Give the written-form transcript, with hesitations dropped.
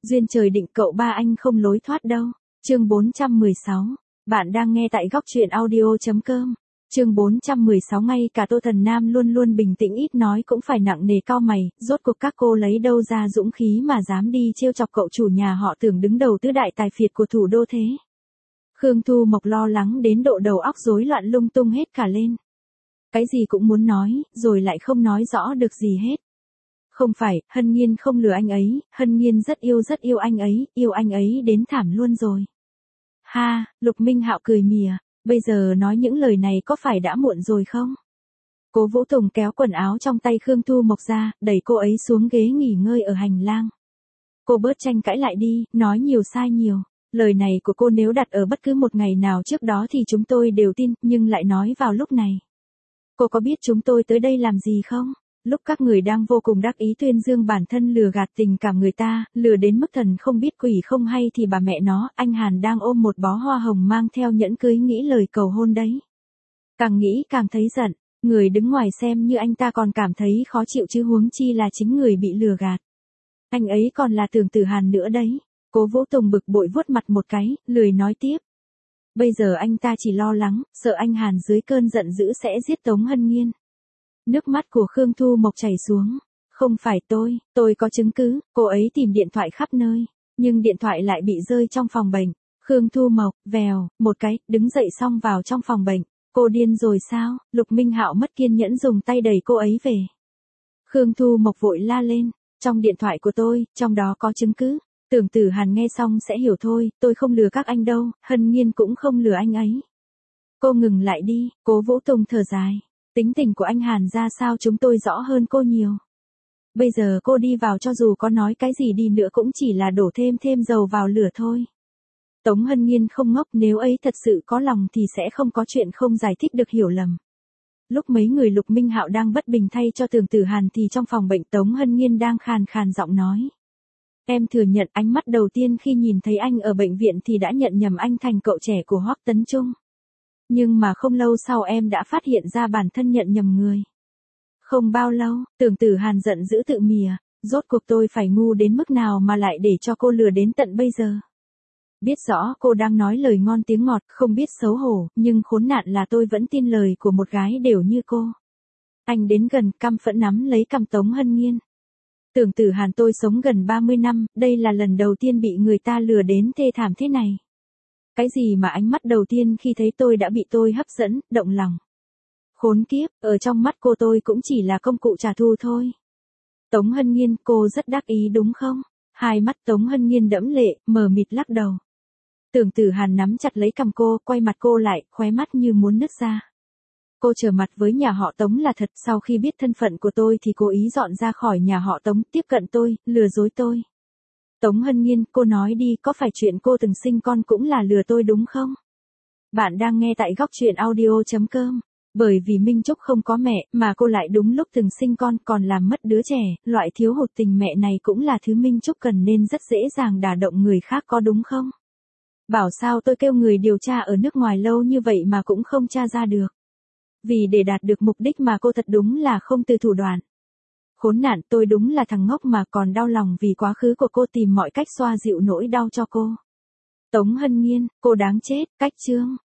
Duyên trời định cậu ba anh không lối thoát đâu. Chương 416. Bạn đang nghe tại góc truyện audio.com. Chương 416. Ngay cả Tô Thần Nam luôn luôn bình tĩnh ít nói cũng phải nặng nề cau mày, rốt cuộc các cô lấy đâu ra dũng khí mà dám đi trêu chọc cậu chủ nhà họ Tưởng đứng đầu tứ đại tài phiệt của thủ đô thế. Khương Thu Mộc lo lắng đến độ đầu óc rối loạn lung tung hết cả lên. Cái gì cũng muốn nói, rồi lại không nói rõ được gì hết. Không phải, Hân Nhiên không lừa anh ấy, Hân Nhiên rất yêu anh ấy đến thảm luôn rồi. Ha, Lục Minh Hạo cười mỉa, bây giờ nói những lời này có phải đã muộn rồi không? Cố Vũ Tùng kéo quần áo trong tay Khương Thu Mộc ra, đẩy cô ấy xuống ghế nghỉ ngơi ở hành lang. Cô bớt tranh cãi lại đi, nói nhiều sai nhiều. Lời này của cô nếu đặt ở bất cứ một ngày nào trước đó thì chúng tôi đều tin, nhưng lại nói vào lúc này. Cô có biết chúng tôi tới đây làm gì không? Lúc các người đang vô cùng đắc ý tuyên dương bản thân lừa gạt tình cảm người ta, lừa đến mức thần không biết quỷ không hay thì bà mẹ nó, anh Hàn đang ôm một bó hoa hồng mang theo nhẫn cưới nghĩ lời cầu hôn đấy. Càng nghĩ càng thấy giận, người đứng ngoài xem như anh ta còn cảm thấy khó chịu chứ huống chi là chính người bị lừa gạt. Anh ấy còn là Tưởng Tử Hàn nữa đấy. Cố Vũ Tùng bực bội vuốt mặt một cái, lười nói tiếp. Bây giờ anh ta chỉ lo lắng, sợ anh Hàn dưới cơn giận dữ sẽ giết Tống Hân Nhiên. Nước mắt của Khương Thu Mộc chảy xuống. Không phải tôi có chứng cứ, cô ấy tìm điện thoại khắp nơi, nhưng điện thoại lại bị rơi trong phòng bệnh. Khương Thu Mộc, vèo, một cái, đứng dậy xong vào trong phòng bệnh. Cô điên rồi sao? Lục Minh Hạo mất kiên nhẫn dùng tay đẩy cô ấy về. Khương Thu Mộc vội la lên, trong điện thoại của tôi, trong đó có chứng cứ. Tưởng Tử Hàn nghe xong sẽ hiểu thôi, tôi không lừa các anh đâu, Hân Nhiên cũng không lừa anh ấy. Cô ngừng lại đi, Cố Vũ Tùng thở dài. Tính tình của anh Hàn ra sao chúng tôi rõ hơn cô nhiều. Bây giờ cô đi vào cho dù có nói cái gì đi nữa cũng chỉ là đổ thêm dầu vào lửa thôi. Tống Hân Nhiên không ngốc, nếu ấy thật sự có lòng thì sẽ không có chuyện không giải thích được hiểu lầm. Lúc mấy người Lục Minh Hạo đang bất bình thay cho Tưởng Tử Hàn thì trong phòng bệnh Tống Hân Nhiên đang khàn giọng nói. Em thừa nhận ánh mắt đầu tiên khi nhìn thấy anh ở bệnh viện thì đã nhận nhầm anh thành cậu trẻ của Hoắc Tấn Trung. Nhưng mà không lâu sau em đã phát hiện ra bản thân nhận nhầm người. Không bao lâu, Tưởng Tử Hàn giận dữ tự mỉa, rốt cuộc tôi phải ngu đến mức nào mà lại để cho cô lừa đến tận bây giờ. Biết rõ cô đang nói lời ngon tiếng ngọt, không biết xấu hổ, nhưng khốn nạn là tôi vẫn tin lời của một gái đều như cô. Anh đến gần, căm phẫn nắm lấy cằm Tống Hân Nhiên. Tưởng Tử Hàn, tôi sống gần 30 năm, đây là lần đầu tiên bị người ta lừa đến thê thảm thế này. Cái gì mà ánh mắt đầu tiên khi thấy tôi đã bị tôi hấp dẫn, động lòng. Khốn kiếp, ở trong mắt cô tôi cũng chỉ là công cụ trả thù thôi. Tống Hân Nhiên, cô rất đắc ý đúng không? Hai mắt Tống Hân Nhiên đẫm lệ, mờ mịt lắc đầu. Tưởng Tử Hàn nắm chặt lấy cằm cô, quay mặt cô lại, khóe mắt như muốn nứt ra. Cô trở mặt với nhà họ Tống là thật, sau khi biết thân phận của tôi thì cố ý dọn ra khỏi nhà họ Tống, tiếp cận tôi, lừa dối tôi. Tống Hân Nhiên, cô nói đi, có phải chuyện cô từng sinh con cũng là lừa tôi đúng không? Bạn đang nghe tại góc truyện audio.com. Bởi vì Minh Trúc không có mẹ, mà cô lại đúng lúc từng sinh con còn làm mất đứa trẻ, loại thiếu hụt tình mẹ này cũng là thứ Minh Trúc cần nên rất dễ dàng đả động người khác có đúng không? Bảo sao tôi kêu người điều tra ở nước ngoài lâu như vậy mà cũng không tra ra được. Vì để đạt được mục đích mà cô thật đúng là không từ thủ đoạn. Khốn nạn, tôi đúng là thằng ngốc mà còn đau lòng vì quá khứ của cô, tìm mọi cách xoa dịu nỗi đau cho cô. Tống Hân Nhiên, cô đáng chết, cách chương.